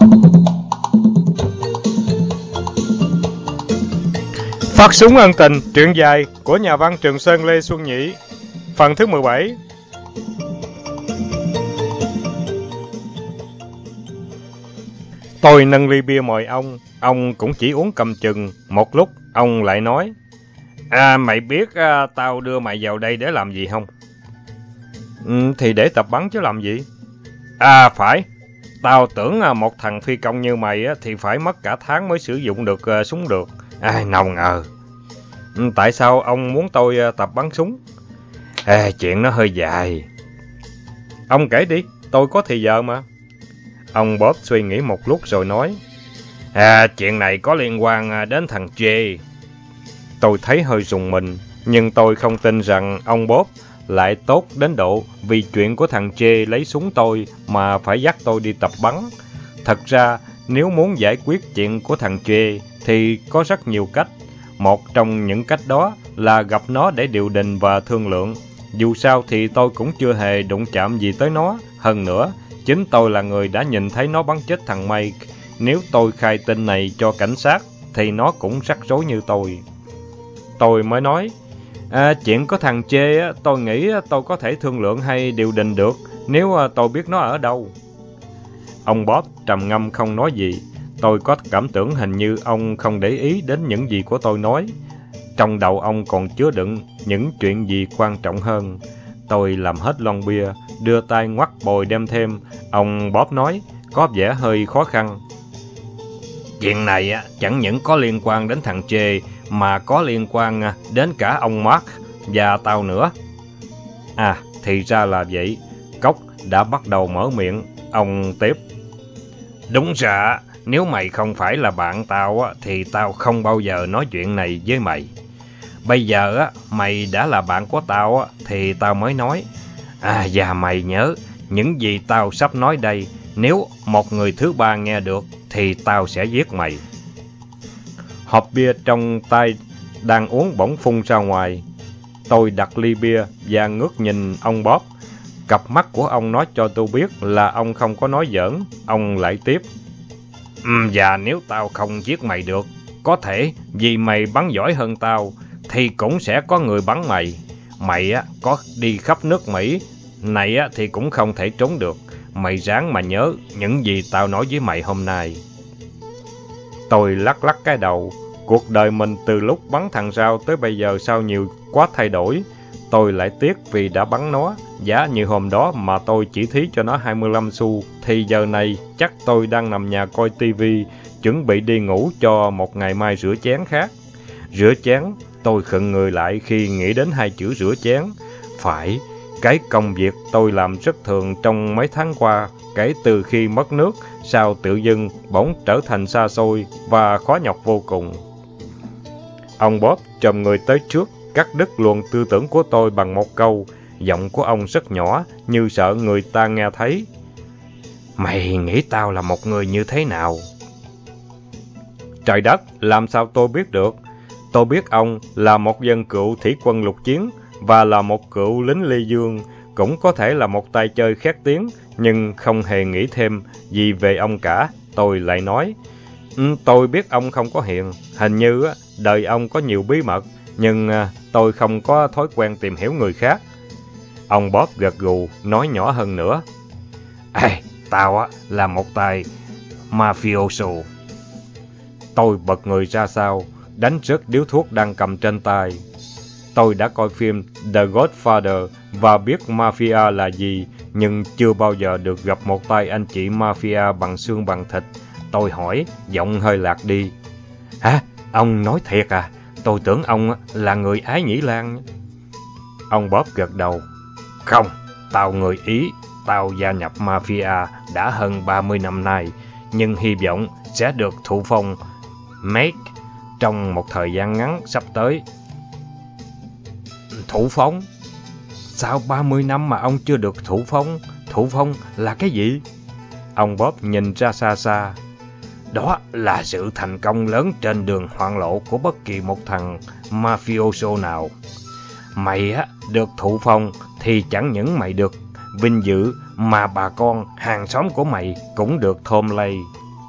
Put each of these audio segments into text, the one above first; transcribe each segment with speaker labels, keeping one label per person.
Speaker 1: Phát súng ân tình, truyện dài của nhà văn Trường Sơn Lê Xuân Nhĩ, phần thứ 17. Tôi nâng ly bia mời ông cũng chỉ uống cầm chừng. Một lúc, ông lại nói, mày biết tao đưa mày vào đây để làm gì không? Thì để tập bắn chứ làm gì? Phải. Tao tưởng một thằng phi công như mày thì phải mất cả tháng mới sử dụng được súng được. Nào ngờ. Tại sao ông muốn tôi tập bắn súng? Chuyện nó hơi dài. Ông kể đi, tôi có thì giờ mà. Ông Bob suy nghĩ một lúc rồi nói, chuyện này có liên quan đến thằng Jay. Tôi thấy hơi rùng mình, nhưng tôi không tin rằng ông Bob lại tốt đến độ vì chuyện của thằng Jay lấy súng tôi mà phải dắt tôi đi tập bắn. Thật ra, nếu muốn giải quyết chuyện của thằng Jay thì có rất nhiều cách. Một trong những cách đó là gặp nó để điều đình và thương lượng. Dù sao thì tôi cũng chưa hề đụng chạm gì tới nó. Hơn nữa, chính tôi là người đã nhìn thấy nó bắn chết thằng Mike. Nếu tôi khai tin này cho cảnh sát thì nó cũng rắc rối như tôi. Tôi mới nói, chuyện của thằng Chê tôi nghĩ tôi có thể thương lượng hay điều đình được nếu tôi biết nó ở đâu. Ông Bob trầm ngâm không nói gì. Tôi có cảm tưởng hình như ông không để ý đến những gì của tôi nói. Trong đầu ông còn chứa đựng những chuyện gì quan trọng hơn. Tôi làm hết lon bia, đưa tay ngoắt bồi đem thêm. Ông Bob nói, có vẻ hơi khó khăn. Chuyện này chẳng những có liên quan đến thằng Chê mà có liên quan đến cả ông Mark và tao nữa. Thì ra là vậy. Cốc đã bắt đầu mở miệng. Ông tiếp, đúng ra nếu mày không phải là bạn tao thì tao không bao giờ nói chuyện này với mày. Bây giờ mày đã là bạn của tao thì tao mới nói. Và mày nhớ, những gì tao sắp nói đây, nếu một người thứ ba nghe được thì tao sẽ giết mày. Hộp bia trong tay đang uống bỗng phun ra ngoài. Tôi đặt ly bia và ngước nhìn ông Bob. Cặp mắt của ông nói cho tôi biết là ông không có nói giỡn. Ông lại tiếp, và nếu tao không giết mày được, có thể vì mày bắn giỏi hơn tao, thì cũng sẽ có người bắn mày. Mày có đi khắp nước Mỹ này thì cũng không thể trốn được. Mày ráng mà nhớ những gì tao nói với mày hôm nay. Tôi lắc lắc cái đầu. Cuộc đời mình từ lúc bắn thằng Rao tới bây giờ sao nhiều quá thay đổi. Tôi lại tiếc vì đã bắn nó. Giá như hôm đó mà tôi chỉ thí cho nó 25 xu, thì giờ này chắc tôi đang nằm nhà coi tivi, chuẩn bị đi ngủ cho một ngày mai rửa chén khác. Rửa chén, tôi khựng người lại khi nghĩ đến hai chữ rửa chén. Phải, cái công việc tôi làm rất thường trong mấy tháng qua, kể từ khi mất nước, sao tự dưng bỗng trở thành xa xôi và khó nhọc vô cùng. Ông Bob chồm người tới trước, cắt đứt luồng tư tưởng của tôi bằng một câu. Giọng của ông rất nhỏ, như sợ người ta nghe thấy. Mày nghĩ tao là một người như thế nào? Trời đất, làm sao tôi biết được? Tôi biết ông là một dân cựu thủy quân lục chiến và là một cựu lính Lê Dương, cũng có thể là một tay chơi khét tiếng, nhưng không hề nghĩ thêm gì về ông cả. Tôi lại nói, tôi biết ông không có hiền, hình như đời ông có nhiều bí mật, nhưng tôi không có thói quen tìm hiểu người khác. Ông Bob gật gù, nói nhỏ hơn nữa. Tao là một tay mafioso. Tôi bật người ra sau, đánh rớt điếu thuốc đang cầm trên tay. Tôi đã coi phim The Godfather và biết mafia là gì, nhưng chưa bao giờ được gặp một tay anh chị mafia bằng xương bằng thịt. Tôi hỏi, giọng hơi lạc đi. Ông nói thiệt à? Tôi tưởng ông là người Ái Nhĩ Lan. Ông Bob gật đầu. Không, tao người Ý. Tao gia nhập mafia đã hơn 30 năm nay, nhưng hy vọng sẽ được thụ phong Make trong một thời gian ngắn sắp tới. Thụ phong? Sao 30 năm mà ông chưa được thụ phong? Thụ phong là cái gì? Ông Bob nhìn ra xa xa. Đó là sự thành công lớn trên đường hoạn lộ của bất kỳ một thằng mafioso nào. Mày được thụ phong thì chẳng những mày được vinh dự, mà bà con, hàng xóm của mày cũng được thơm lây.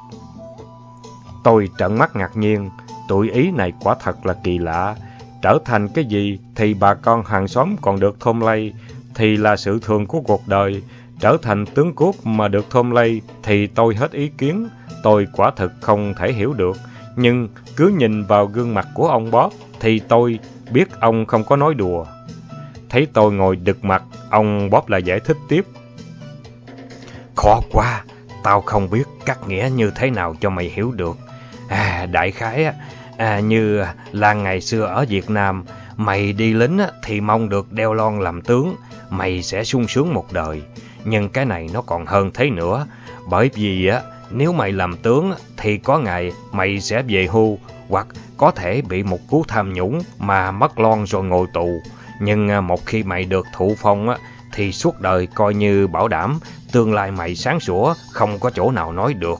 Speaker 1: Tôi trợn mắt ngạc nhiên, tụi Ý này quả thật là kỳ lạ. Trở thành cái gì thì bà con hàng xóm còn được thôm lây, thì là sự thường của cuộc đời. Trở thành tướng cướp mà được thôm lây thì tôi hết ý kiến. Tôi quả thực không thể hiểu được. Nhưng cứ nhìn vào gương mặt của ông Bob thì tôi biết ông không có nói đùa. Thấy tôi ngồi đực mặt, ông Bob lại giải thích tiếp. Khó quá, tao không biết cắt nghĩa như thế nào cho mày hiểu được. Đại khái như là ngày xưa ở Việt Nam, mày đi lính thì mong được đeo lon làm tướng, mày sẽ sung sướng một đời. Nhưng cái này nó còn hơn thế nữa, bởi vì nếu mày làm tướng thì có ngày mày sẽ về hưu, hoặc có thể bị một cú tham nhũng mà mất lon rồi ngồi tù. Nhưng một khi mày được thụ phong thì suốt đời coi như bảo đảm, tương lai mày sáng sủa, không có chỗ nào nói được.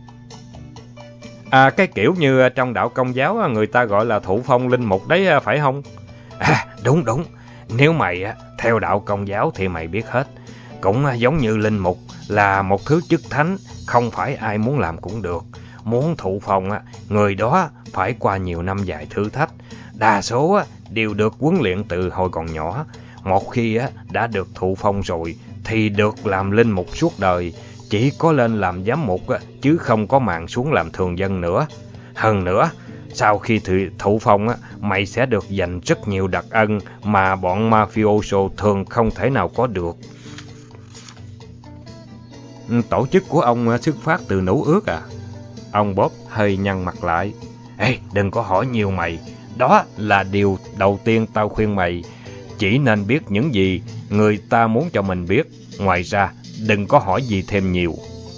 Speaker 1: Cái kiểu như trong đạo Công giáo người ta gọi là thụ phong linh mục đấy phải không? Đúng. Nếu mày theo đạo Công giáo thì mày biết hết. Cũng giống như linh mục là một thứ chức thánh, không phải ai muốn làm cũng được. Muốn thụ phong người đó phải qua nhiều năm dài thử thách. Đa số đều được huấn luyện từ hồi còn nhỏ. Một khi đã được thụ phong rồi thì được làm linh mục suốt đời. Chỉ có lên làm giám mục chứ không có mạn xuống làm thường dân nữa. Hơn nữa, sau khi thụ phong mày sẽ được dành rất nhiều đặc ân mà bọn mafioso thường không thể nào có được. Tổ chức của ông xuất phát từ Nữ Ước à? Ông Bob hơi nhăn mặt lại. Đừng có hỏi nhiều mày. Đó là điều đầu tiên tao khuyên mày. Chỉ nên biết những gì người ta muốn cho mình biết. Ngoài ra, đừng có hỏi gì thêm nhiều.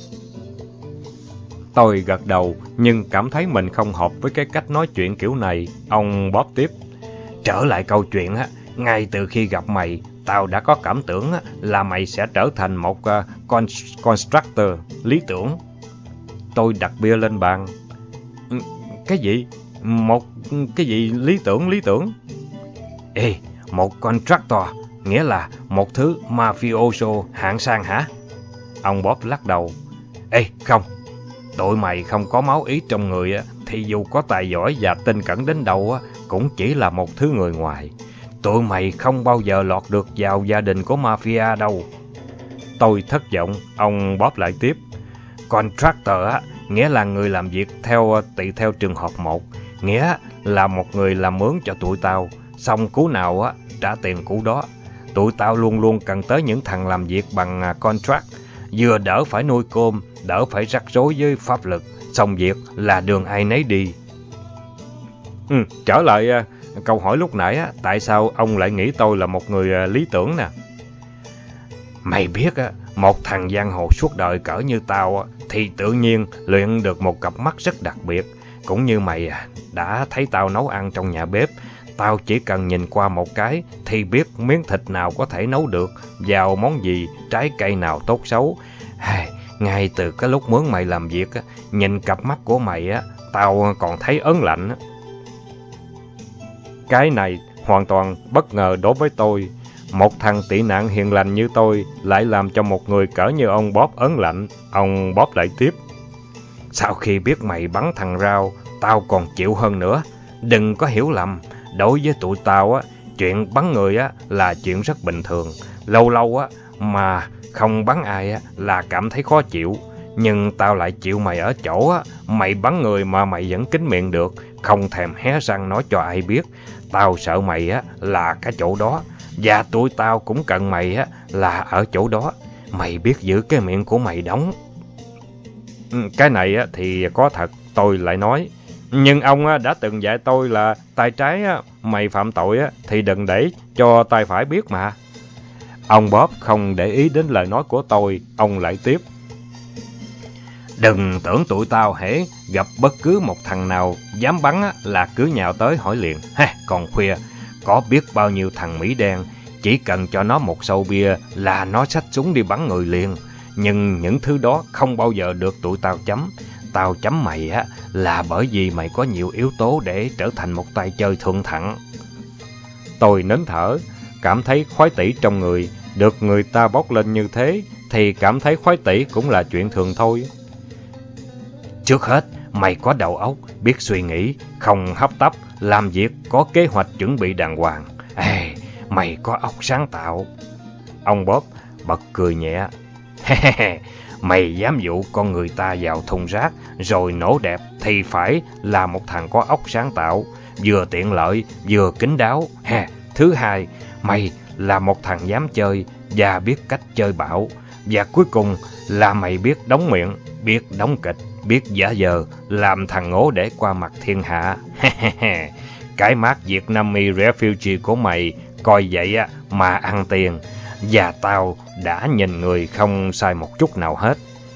Speaker 1: Tôi gật đầu, nhưng cảm thấy mình không hợp với cái cách nói chuyện kiểu này. Ông Bob tiếp. Trở lại câu chuyện, ngay từ khi gặp mày, tao đã có cảm tưởng là mày sẽ trở thành một constructor lý tưởng. Tôi đặt bia lên bàn. Cái gì? Một cái gì lý tưởng? Một contractor, nghĩa là một thứ mafioso hạng sang hả? Ông Bob lắc đầu. Không, tụi mày không có máu Ý trong người thì dù có tài giỏi và tinh cẩn đến đâu cũng chỉ là một thứ người ngoài. Tụi mày không bao giờ lọt được vào gia đình của mafia đâu. Tôi thất vọng, ông Bob lại tiếp. Contractor nghĩa là người làm việc tùy theo trường hợp một, nghĩa là một người làm mướn cho tụi tao, xong cú nào trả tiền cú đó. Tụi tao luôn luôn cần tới những thằng làm việc bằng contract, vừa đỡ phải nuôi cơm, đỡ phải rắc rối với pháp lực, xong việc là đường ai nấy đi. Trở lại câu hỏi lúc nãy, tại sao ông lại nghĩ tôi là một người lý tưởng nè? Mày biết một thằng giang hồ suốt đời cỡ như tao thì tự nhiên luyện được một cặp mắt rất đặc biệt. Cũng như mày đã thấy tao nấu ăn trong nhà bếp, tao chỉ cần nhìn qua một cái thì biết miếng thịt nào có thể nấu được, vào món gì, trái cây nào tốt xấu. Ngay từ cái lúc mướn mày làm việc, nhìn cặp mắt của mày tao còn thấy ớn lạnh. Cái này hoàn toàn bất ngờ đối với tôi. Một thằng tị nạn hiền lành như tôi lại làm cho một người cỡ như ông Bob ớn lạnh. Ông Bob lại tiếp. Sau khi biết mày bắn thằng Rao, tao còn chịu hơn nữa. Đừng có hiểu lầm, đối với tụi tao chuyện bắn người là chuyện rất bình thường. Lâu lâu mà không bắn ai là cảm thấy khó chịu. Nhưng tao lại chịu mày ở chỗ mày bắn người mà mày vẫn kín miệng được, không thèm hé răng nói cho ai biết. Tao sợ mày là cái chỗ đó, và tụi tao cũng cần mày là ở chỗ đó. Mày biết giữ cái miệng của mày đóng. Cái này thì có thật, tôi lại nói. Nhưng ông đã từng dạy tôi là tay trái mày phạm tội thì đừng để cho tay phải biết mà. Ông Bob không để ý đến lời nói của tôi, ông lại tiếp. Đừng tưởng tụi tao hễ gặp bất cứ một thằng nào dám bắn là cứ nhào tới hỏi liền. Còn khuya, có biết bao nhiêu thằng Mỹ đen, chỉ cần cho nó một xâu bia là nó xách súng đi bắn người liền. Nhưng những thứ đó không bao giờ được tụi tao chấm. Tao chấm mày là bởi vì mày có nhiều yếu tố để trở thành một tay chơi thượng thặng. Tôi nín thở, cảm thấy khoái tỷ trong người. Được người ta bóc lên như thế thì cảm thấy khoái tỷ cũng là chuyện thường thôi. Trước hết, mày có đầu óc, biết suy nghĩ, không hấp tấp, làm việc có kế hoạch chuẩn bị đàng hoàng. Mày có óc sáng tạo. Ông Bob bật cười nhẹ. Mày dám dụ con người ta vào thùng rác rồi nổ đẹp thì phải là một thằng có óc sáng tạo, vừa tiện lợi vừa kín đáo. Thứ hai, mày là một thằng dám chơi và biết cách chơi bão. Và cuối cùng là mày biết đóng miệng, biết đóng kịch, biết giả vờ làm thằng ngố để qua mặt thiên hạ. Cái mác Vietnamese Refugee của mày coi vậy á mà ăn tiền. Và tao đã nhìn người không sai một chút nào hết.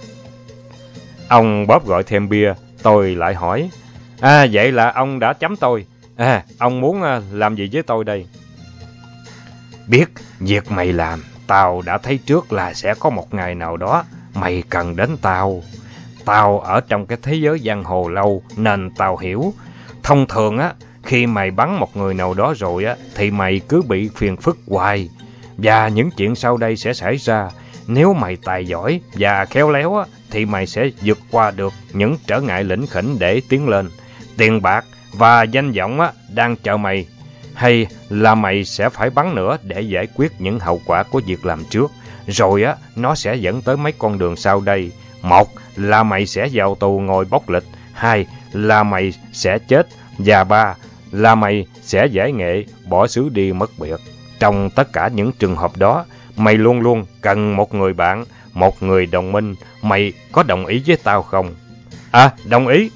Speaker 1: Ông Bob gọi thêm bia. Tôi lại hỏi. Vậy là ông đã chấm tôi. Ông muốn làm gì với tôi đây? Biết việc mày làm, tao đã thấy trước là sẽ có một ngày nào đó mày cần đến tao. Tao ở trong cái thế giới giang hồ lâu nên tao hiểu. Thông thường á, khi mày bắn một người nào đó rồi á, thì mày cứ bị phiền phức hoài. Và những chuyện sau đây sẽ xảy ra. Nếu mày tài giỏi và khéo léo á, thì mày sẽ vượt qua được những trở ngại lỉnh khỉnh để tiến lên. Tiền bạc và danh vọng á, đang chờ mày. Hay là mày sẽ phải bắn nữa để giải quyết những hậu quả của việc làm trước. Rồi á, nó sẽ dẫn tới mấy con đường sau đây. Một là mày sẽ vào tù ngồi bóc lịch. Hai là mày sẽ chết. Và ba là mày sẽ giải nghệ, bỏ xứ đi mất biệt. Trong tất cả những trường hợp đó, mày luôn luôn cần một người bạn, một người đồng minh. Mày có đồng ý với tao không? Đồng ý.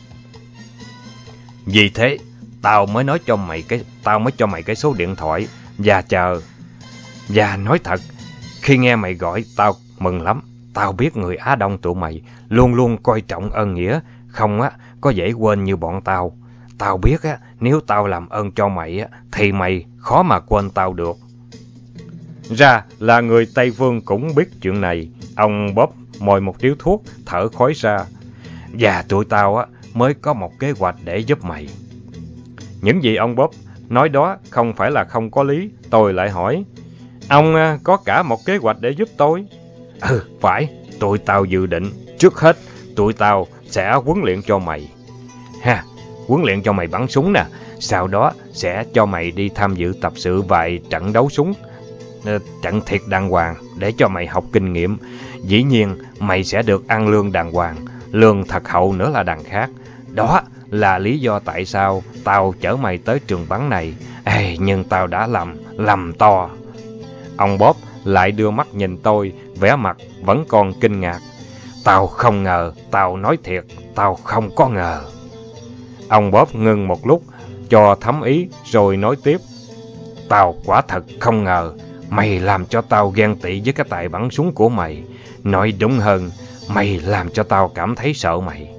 Speaker 1: Vì thế, tao mới cho mày cái số điện thoại và chờ. Và nói thật, khi nghe mày gọi, tao mừng lắm. Tao biết người Á Đông tụi mày luôn luôn coi trọng ơn nghĩa, không á có dễ quên như bọn tao. Tao biết á, nếu tao làm ơn cho mày á, thì mày khó mà quên tao được. Ra là người Tây Phương cũng biết chuyện này. Ông Bob mồi một điếu thuốc, thở khói ra. Và tụi tao á mới có một kế hoạch để giúp mày. Những gì ông Bob nói đó không phải là không có lý. Tôi lại hỏi. Ông có cả một kế hoạch để giúp tôi? Phải. Tụi tao dự định trước hết tụi tao sẽ huấn luyện cho mày. Huấn luyện cho mày bắn súng nè. Sau đó sẽ cho mày đi tham dự tập sự vài trận đấu súng, trận thiệt đàng hoàng để cho mày học kinh nghiệm. Dĩ nhiên mày sẽ được ăn lương đàng hoàng, lương thật hậu nữa là đằng khác. Đó là lý do tại sao tao chở mày tới trường bắn này. Nhưng tao đã lầm to. Ông Bob lại đưa mắt nhìn tôi, vẻ mặt vẫn còn kinh ngạc. Tao không ngờ, tao nói thiệt, tao không có ngờ. Ông Bob ngừng một lúc cho thấm ý rồi nói tiếp. Tao quả thật không ngờ. Mày làm cho tao ghen tị với cái tài bắn súng của mày. Nói đúng hơn, mày làm cho tao cảm thấy sợ mày.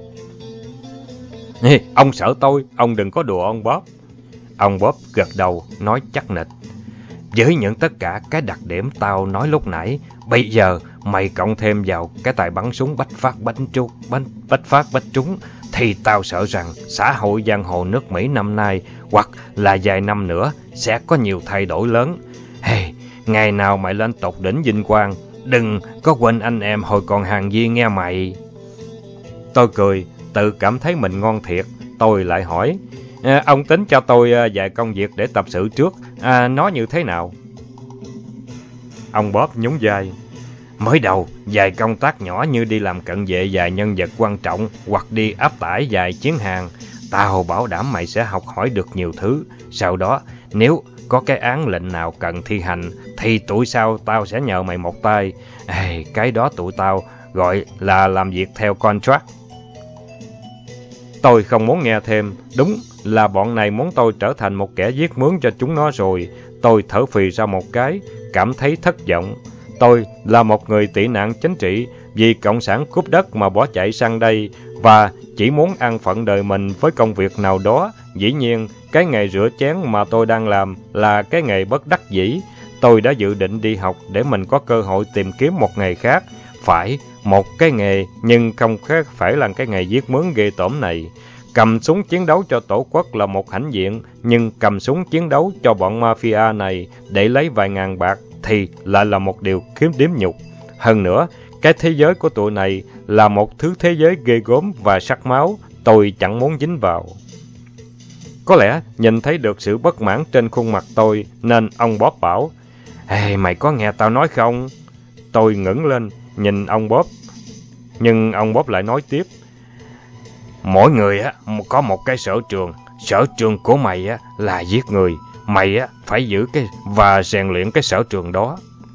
Speaker 1: Ông sợ tôi, ông đừng có đùa ông Bob. Ông Bob gật đầu, nói chắc nịch. Với những tất cả cái đặc điểm tao nói lúc nãy, bây giờ mày cộng thêm vào cái tài bắn súng bách phát bách trúng, thì tao sợ rằng xã hội giang hồ nước Mỹ năm nay hoặc là vài năm nữa sẽ có nhiều thay đổi lớn. Ngày nào mày lên tột đỉnh vinh quang, đừng có quên anh em hồi còn hàng viên nghe mày. Tôi cười, tự cảm thấy mình ngon thiệt. Tôi lại hỏi. Ông tính cho tôi vài công việc để tập sự trước. Nó như thế nào? Ông Bob nhún vai. Mới đầu, vài công tác nhỏ như đi làm cận vệ vài nhân vật quan trọng hoặc đi áp tải vài chiến hàng. Tao bảo đảm mày sẽ học hỏi được nhiều thứ. Sau đó, nếu có cái án lệnh nào cần thi hành, thì tụi sau tao sẽ nhờ mày một tay. Cái đó tụi tao gọi là làm việc theo contract. Tôi không muốn nghe thêm. Đúng là bọn này muốn tôi trở thành một kẻ viết mướn cho chúng nó rồi. Tôi thở phì ra một cái, cảm thấy thất vọng. Tôi là một người tị nạn chính trị, vì cộng sản cướp đất mà bỏ chạy sang đây, và chỉ muốn ăn phận đời mình với công việc nào đó. Dĩ nhiên, cái nghề rửa chén mà tôi đang làm là cái nghề bất đắc dĩ. Tôi đã dự định đi học để mình có cơ hội tìm kiếm một nghề khác. Phải, một cái nghề, nhưng không phải là cái nghề viết mướn ghê tởm này. Cầm súng chiến đấu cho tổ quốc là một hãnh diện, nhưng cầm súng chiến đấu cho bọn mafia này để lấy vài ngàn bạc thì lại là một điều khiếm điếm nhục. Hơn nữa, cái thế giới của tụi này là một thứ thế giới ghê gớm và sắc máu. tôi chẳng muốn dính vào. Có lẽ nhìn thấy được sự bất mãn trên khuôn mặt tôi nên ông Bob bảo, "Ê, mày có nghe tao nói không?" Tôi ngẩng lên nhìn ông Bob, nhưng ông Bob lại nói tiếp, "Mỗi người có một cái sở trường của mày là giết người, mày phải giữ và rèn luyện cái sở trường đó."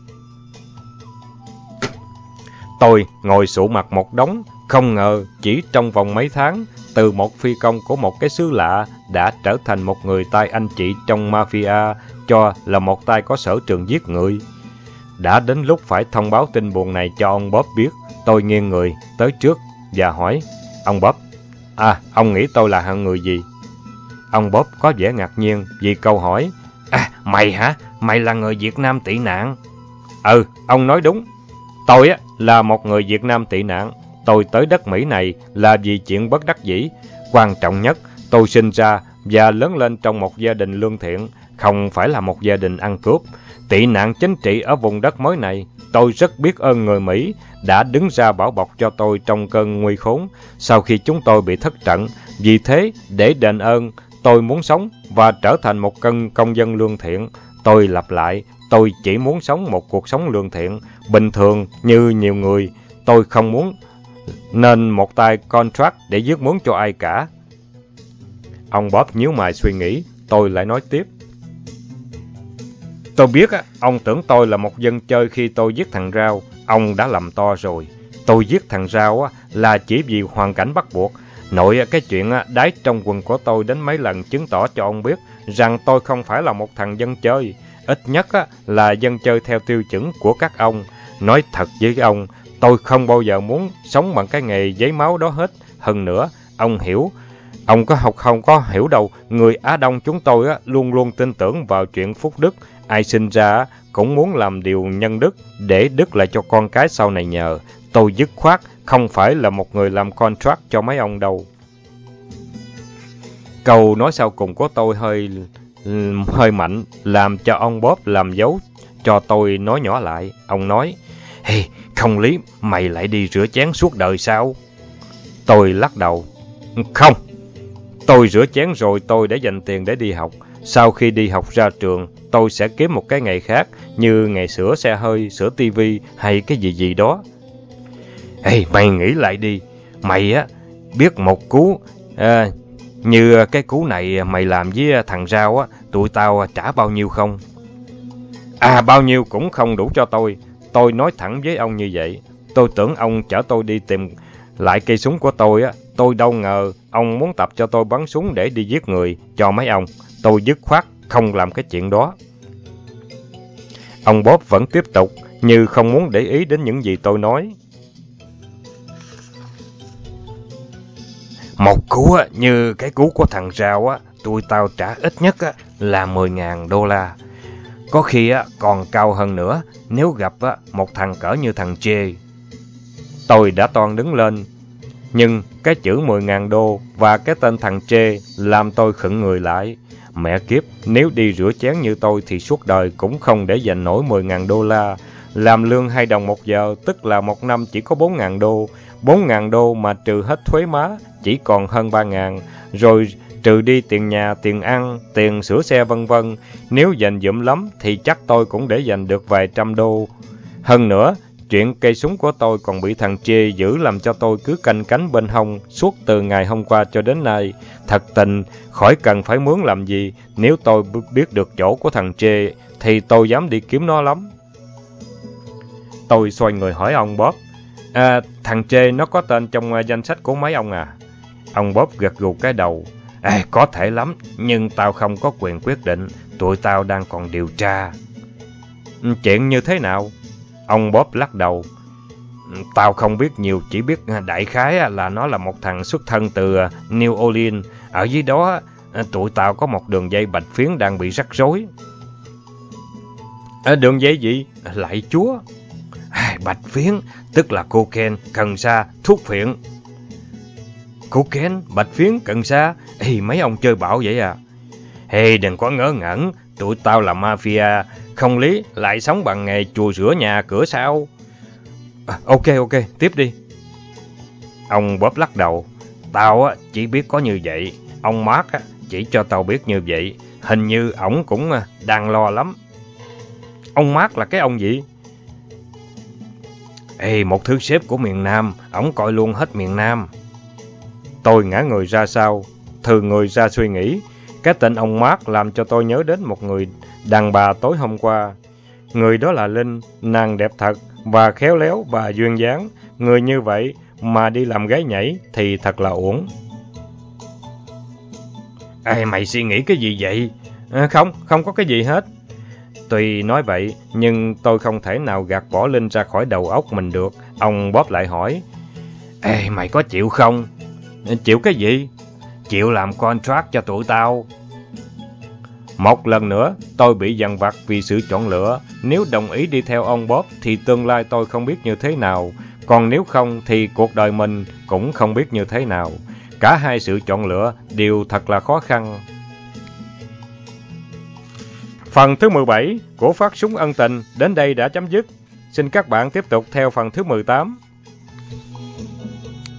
Speaker 1: Tôi ngồi sụ mặt một đống, không ngờ chỉ trong vòng mấy tháng, từ một phi công của một cái xứ lạ đã trở thành một người tay anh chị trong mafia, cho là một tay có sở trường giết người. Đã đến lúc phải thông báo tin buồn này cho ông Bob biết. Tôi nghiêng người tới trước và hỏi, "Ông Bob, ông nghĩ tôi là hạng người gì?" Ông Bob có vẻ ngạc nhiên vì câu hỏi. Mày hả? Mày là người Việt Nam tị nạn?" "Ừ, ông nói đúng. Tôi là một người Việt Nam tị nạn. Tôi tới đất Mỹ này là vì chuyện bất đắc dĩ. Quan trọng nhất, tôi sinh ra và lớn lên trong một gia đình lương thiện, không phải là một gia đình ăn cướp. Tị nạn chính trị ở vùng đất mới này, tôi rất biết ơn người Mỹ đã đứng ra bảo bọc cho tôi trong cơn nguy khốn sau khi chúng tôi bị thất trận. Vì thế, để đền ơn, tôi muốn sống và trở thành một công dân lương thiện. Tôi lặp lại, tôi chỉ muốn sống một cuộc sống lương thiện, bình thường như nhiều người. Tôi không muốn nên một tay contract để giết mướn cho ai cả." Ông Bob nhíu mày suy nghĩ, tôi lại nói tiếp. "Tôi biết ông tưởng tôi là một dân chơi khi tôi giết thằng Rao. Ông đã lầm to rồi. Tôi giết thằng Rao là chỉ vì hoàn cảnh bắt buộc. Nội cái chuyện đái trong quần của tôi đến mấy lần chứng tỏ cho ông biết rằng tôi không phải là một thằng dân chơi. Ít nhất là dân chơi theo tiêu chuẩn của các ông. Nói thật với ông, tôi không bao giờ muốn sống bằng cái nghề giấy máu đó hết. Hơn nữa, ông hiểu, ông không có hiểu đâu, người Á Đông chúng tôi luôn luôn tin tưởng vào chuyện phúc đức. Ai sinh ra cũng muốn làm điều nhân đức để đức lại cho con cái sau này nhờ. Tôi dứt khoát không phải là một người làm contract cho mấy ông đâu." Câu nói sau cùng của tôi hơi mạnh, làm cho ông Bob làm dấu cho tôi nói nhỏ lại. Ông nói, "Hey, không lý mày lại đi rửa chén suốt đời sao?" Tôi lắc đầu. "Không, tôi rửa chén rồi tôi để dành tiền để đi học. Sau khi đi học ra trường, tôi sẽ kiếm một cái nghề khác, như nghề sửa xe hơi, sửa tivi hay cái gì đó." "Hey, mày nghĩ lại đi. Mày biết một cú như cái cú này mày làm với thằng Rao tụi tao trả bao nhiêu không?" Bao nhiêu cũng không đủ cho tôi. Tôi nói thẳng với ông như vậy. Tôi tưởng ông chở tôi đi tìm lại cây súng của tôi Tôi đâu ngờ ông muốn tập cho tôi bắn súng để đi giết người cho mấy ông. Tôi dứt khoát không làm cái chuyện đó." Ông Bob vẫn tiếp tục như không muốn để ý đến những gì tôi nói. "Một cú như cái cú của thằng Rao tụi tao trả ít nhất là $10,000. Có khi còn cao hơn nữa nếu gặp một thằng cỡ như thằng Jay." Tôi đã toan đứng lên, nhưng cái chữ $10,000 và cái tên thằng Jay làm tôi khựng người lại. Mẹ kiếp, nếu đi rửa chén như tôi thì suốt đời cũng không để dành nổi $10,000. Làm lương $2 một giờ, tức là một năm chỉ có $4,000. $4,000 mà trừ hết thuế má, chỉ còn hơn $3,000. Rồi trừ đi tiền nhà, tiền ăn, tiền sửa xe vân vân. Nếu dành dụm lắm thì chắc tôi cũng để dành được vài trăm đô. Hơn nữa, chuyện cây súng của tôi còn bị thằng Chê giữ làm cho tôi cứ canh cánh bên hông suốt từ ngày hôm qua cho đến nay. Thật tình, khỏi cần phải mướn làm gì. Nếu tôi biết được chỗ của thằng Chê thì tôi dám đi kiếm nó lắm." Tôi xoay người hỏi ông Bob, "Thằng Chê nó có tên trong danh sách của mấy ông à?" Ông Bob gật gù cái đầu. Có thể lắm, nhưng tao không có quyền quyết định. Tụi tao đang còn điều tra." "Chuyện như thế nào?" Ông Bob lắc đầu. "Tao không biết nhiều, chỉ biết đại khái là nó là một thằng xuất thân từ New Orleans. Ở dưới đó, tụi tao có một đường dây bạch phiến đang bị rắc rối." "Đường dây gì? Lạy Chúa!" "Bạch phiến, tức là cocaine, cần sa, thuốc phiện." "Cocaine, bạch phiến, cần sa? Mấy ông chơi bạo vậy à?" Đừng có ngớ ngẩn, tụi tao là mafia, không lý lại sống bằng nghề chùa rửa nhà cửa sao?" Ok, tiếp đi." Ông Bob lắc đầu. Tao chỉ biết có như vậy. Ông Mark chỉ cho tao biết như vậy. Hình như ổng cũng đang lo lắm. Ông Mark là cái ông gì? Một thứ sếp của miền Nam. Ổng coi luôn hết miền Nam. Tôi ngã người ra sau, thừ người ra suy nghĩ. Cái tên ông Mark làm cho tôi nhớ đến một người đàn bà tối hôm qua. Người đó là Linh, nàng đẹp thật và khéo léo và duyên dáng. Người như vậy mà đi làm gái nhảy thì thật là uổng. Mày suy nghĩ cái gì vậy? Không có cái gì hết. Tuy nói vậy, nhưng tôi không thể nào gạt bỏ Linh ra khỏi đầu óc mình được. Ông Bob lại hỏi, mày có chịu không? Chịu cái gì? Chịu làm contract cho tụi tao. Một lần nữa, tôi bị dằn vặt vì sự chọn lựa. Nếu đồng ý đi theo ông Bob thì tương lai tôi không biết như thế nào. Còn nếu không thì cuộc đời mình cũng không biết như thế nào. Cả hai sự chọn lựa đều thật là khó khăn. Phần thứ 17 của Phát Súng Ân Tình đến đây đã chấm dứt. Xin các bạn tiếp tục theo phần thứ 18.